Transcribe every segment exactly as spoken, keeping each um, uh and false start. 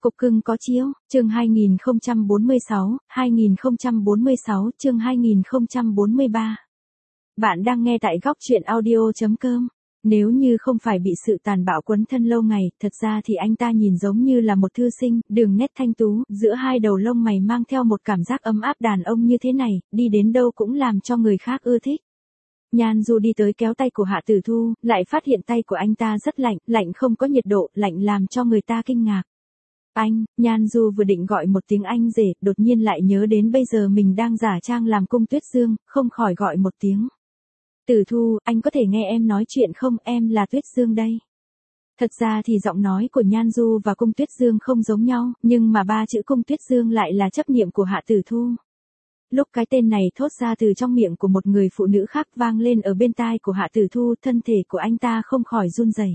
Cục cưng có chiếu, chương hai nghìn không trăm bốn mươi sáu, hai nghìn không trăm bốn mươi sáu, chương hai nghìn không trăm bốn mươi ba. Bạn đang nghe tại góc truyện audio chấm com. Nếu như không phải bị sự tàn bạo quấn thân lâu ngày, thật ra thì anh ta nhìn giống như là một thư sinh, đường nét thanh tú, giữa hai đầu lông mày mang theo một cảm giác ấm áp đàn ông như thế này, đi đến đâu cũng làm cho người khác ưa thích. Nhan Du đi tới kéo tay của Hạ Tử Thu, lại phát hiện tay của anh ta rất lạnh, lạnh không có nhiệt độ, lạnh làm cho người ta kinh ngạc. Anh, Nhan Du vừa định gọi một tiếng anh rể, đột nhiên lại nhớ đến bây giờ mình đang giả trang làm Cung Tuyết Dương, không khỏi gọi một tiếng. Tử Thu, anh có thể nghe em nói chuyện không, em là Tuyết Dương đây. Thật ra thì giọng nói của Nhan Du và Cung Tuyết Dương không giống nhau, nhưng mà ba chữ Cung Tuyết Dương lại là chấp niệm của Hạ Tử Thu. Lúc cái tên này thốt ra từ trong miệng của một người phụ nữ khác vang lên ở bên tai của Hạ Tử Thu, thân thể của anh ta không khỏi run rẩy.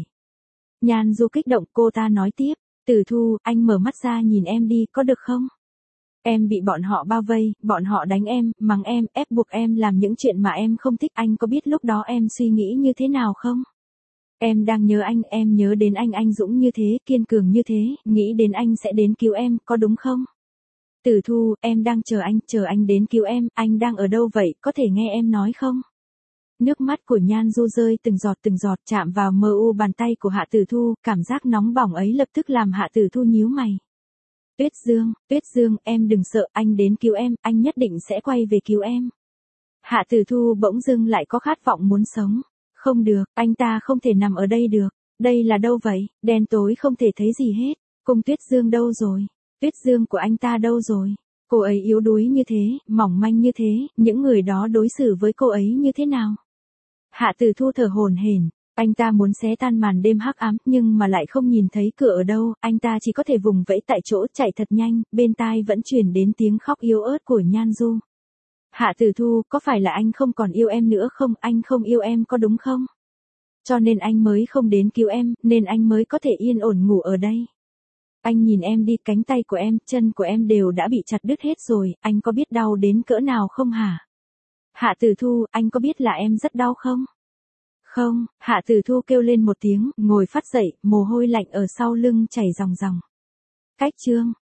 Nhan Du kích động, cô ta nói tiếp. Tử Thu, anh mở mắt ra nhìn em đi, có được không? Em bị bọn họ bao vây, bọn họ đánh em, mắng em, ép buộc em làm những chuyện mà em không thích. Anh có biết lúc đó em suy nghĩ như thế nào không? Em đang nhớ anh, em nhớ đến anh anh dũng như thế, kiên cường như thế, nghĩ đến anh sẽ đến cứu em, có đúng không? Tử Thu, em đang chờ anh, chờ anh đến cứu em, anh đang ở đâu vậy, có thể nghe em nói không? Nước mắt của Nhan Du rơi từng giọt từng giọt chạm vào mờ u bàn tay của Hạ Tử Thu, cảm giác nóng bỏng ấy lập tức làm Hạ Tử Thu nhíu mày. Tuyết Dương, Tuyết Dương, em đừng sợ, anh đến cứu em, anh nhất định sẽ quay về cứu em. Hạ Tử Thu bỗng dưng lại có khát vọng muốn sống. Không được, anh ta không thể nằm ở đây được. Đây là đâu vậy, đen tối không thể thấy gì hết. Cung Tuyết Dương đâu rồi? Tuyết Dương của anh ta đâu rồi? Cô ấy yếu đuối như thế, mỏng manh như thế, những người đó đối xử với cô ấy như thế nào? Hạ Tử Thu thở hổn hển, anh ta muốn xé tan màn đêm hắc ám, nhưng mà lại không nhìn thấy cửa ở đâu, anh ta chỉ có thể vùng vẫy tại chỗ chạy thật nhanh, bên tai vẫn truyền đến tiếng khóc yếu ớt của Nhan Du. Hạ Tử Thu, có phải là anh không còn yêu em nữa không, anh không yêu em có đúng không? Cho nên anh mới không đến cứu em, nên anh mới có thể yên ổn ngủ ở đây. Anh nhìn em đi, cánh tay của em, chân của em đều đã bị chặt đứt hết rồi, anh có biết đau đến cỡ nào không hả? Hạ Tử Thu, anh có biết là em rất đau không? Không, Hạ Tử Thu kêu lên một tiếng, ngồi phát dậy, mồ hôi lạnh ở sau lưng chảy ròng ròng. Cách chương,